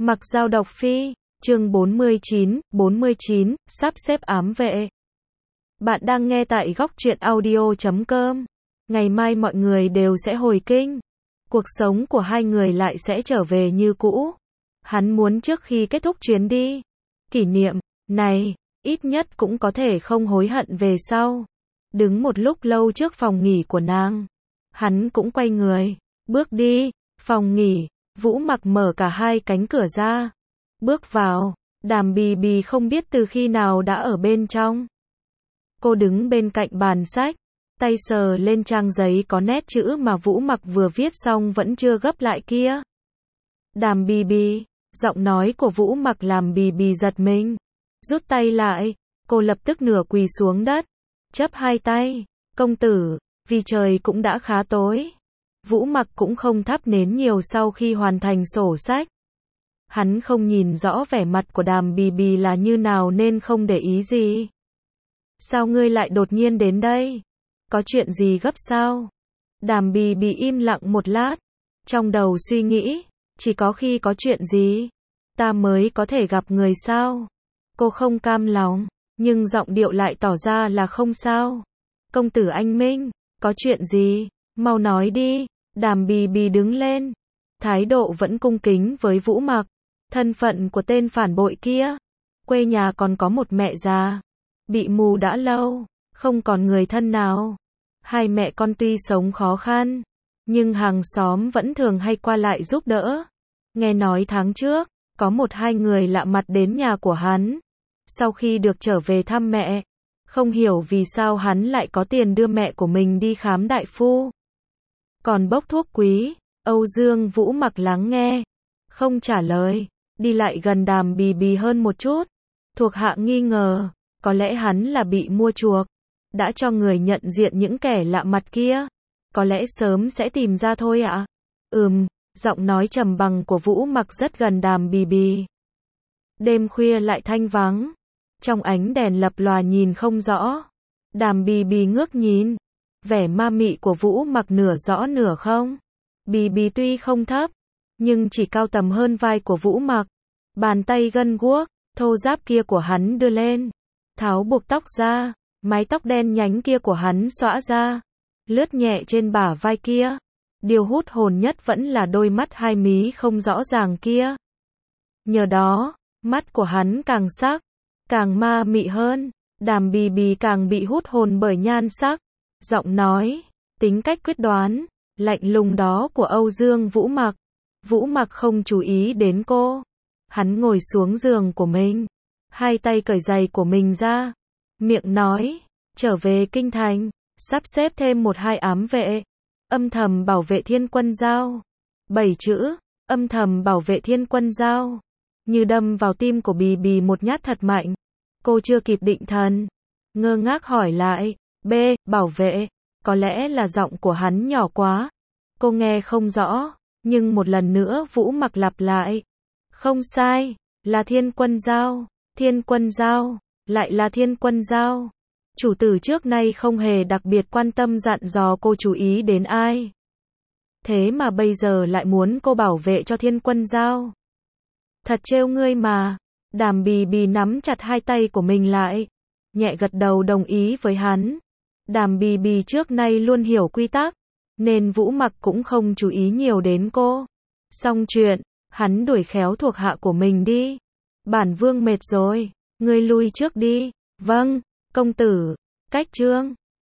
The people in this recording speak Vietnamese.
Mặc Dao đọc phi, chương 49, sắp xếp ám vệ. Bạn đang nghe tại góc truyện audio.com. Ngày mai mọi người đều sẽ hồi kinh. Cuộc sống của hai người lại sẽ trở về như cũ. Hắn muốn trước khi kết thúc chuyến đi, kỷ niệm này, ít nhất cũng có thể không hối hận về sau. Đứng một lúc lâu trước phòng nghỉ của nàng, hắn cũng quay người, bước đi. Phòng nghỉ, Vũ Mặc mở cả hai cánh cửa ra, bước vào. Đàm Bì Bì không biết từ khi nào đã ở bên trong. Cô đứng bên cạnh bàn sách, tay sờ lên trang giấy có nét chữ mà Vũ Mặc vừa viết xong vẫn chưa gấp lại kia. Đàm Bì Bì, giọng nói của Vũ Mặc làm Bì Bì giật mình, rút tay lại. Cô lập tức nửa quỳ xuống đất, chắp hai tay. Công tử, vì trời cũng đã khá tối. Vũ Mặc cũng không thắp nến nhiều sau khi hoàn thành sổ sách. Hắn không nhìn rõ vẻ mặt của Đàm Bì Bì là như nào nên không để ý gì. Sao ngươi lại đột nhiên đến đây? Có chuyện gì gấp sao? Đàm Bì Bì im lặng một lát, trong đầu suy nghĩ, chỉ có khi có chuyện gì, ta mới có thể gặp người sao? Cô không cam lòng, nhưng giọng điệu lại tỏ ra là không sao. Công tử anh Minh, có chuyện gì? Mau nói đi. Đàm Bì Bì đứng lên, thái độ vẫn cung kính với Vũ Mặc. Thân phận của tên phản bội kia, quê nhà còn có một mẹ già, bị mù đã lâu, không còn người thân nào. Hai mẹ con tuy sống khó khăn, nhưng hàng xóm vẫn thường hay qua lại giúp đỡ. Nghe nói tháng trước, có một hai người lạ mặt đến nhà của hắn. Sau khi được trở về thăm mẹ, không hiểu vì sao hắn lại có tiền đưa mẹ của mình đi khám đại phu. Còn bốc thuốc quý, Âu Dương Vũ Mặc lắng nghe, không trả lời, đi lại gần Đàm Bì Bì hơn một chút. Thuộc hạ nghi ngờ, có lẽ hắn là bị mua chuộc, đã cho người nhận diện những kẻ lạ mặt kia. Có lẽ sớm sẽ tìm ra thôi ạ. Giọng nói trầm bằng của Vũ Mặc rất gần Đàm Bì Bì. Đêm khuya lại thanh vắng, trong ánh đèn lập lòa nhìn không rõ. Đàm Bì Bì ngước nhìn, vẻ ma mị của Vũ Mặc nửa rõ nửa không. Bì Bì tuy không thấp, nhưng chỉ cao tầm hơn vai của Vũ Mặc. Bàn tay gân guốc, thô ráp kia của hắn đưa lên, tháo buộc tóc ra, mái tóc đen nhánh kia của hắn xõa ra, lướt nhẹ trên bả vai kia. Điều hút hồn nhất vẫn là đôi mắt hai mí không rõ ràng kia. Nhờ đó, mắt của hắn càng sắc, càng ma mị hơn. Đàm Bì Bì càng bị hút hồn bởi nhan sắc, giọng nói, tính cách quyết đoán, lạnh lùng đó của Âu Dương Vũ Mặc. Vũ Mặc không chú ý đến cô. Hắn ngồi xuống giường của mình, hai tay cởi giày của mình ra, miệng nói, trở về kinh thành, sắp xếp thêm một hai ám vệ, âm thầm bảo vệ Thiên Quân Giao. 7 chữ, âm thầm bảo vệ Thiên Quân Giao, như đâm vào tim của Bì Bì một nhát thật mạnh. Cô chưa kịp định thần, ngơ ngác hỏi lại, bảo vệ, có lẽ là giọng của hắn nhỏ quá. Cô nghe không rõ, nhưng một lần nữa Vũ Mặc lặp lại. Không sai, là Thiên Quân Giao, Thiên Quân Giao, lại là Thiên Quân Giao. Chủ tử trước nay không hề đặc biệt quan tâm dặn dò cô chú ý đến ai. Thế mà bây giờ lại muốn cô bảo vệ cho Thiên Quân Giao. Thật trêu ngươi mà. Đàm Bì Bì nắm chặt hai tay của mình lại, nhẹ gật đầu đồng ý với hắn. Đàm Bì Bì trước nay luôn hiểu quy tắc, nên Vũ Mặc cũng không chú ý nhiều đến cô. Xong chuyện, hắn đuổi khéo thuộc hạ của mình đi. Bản vương mệt rồi, ngươi lui trước đi. Vâng, công tử. Cách chương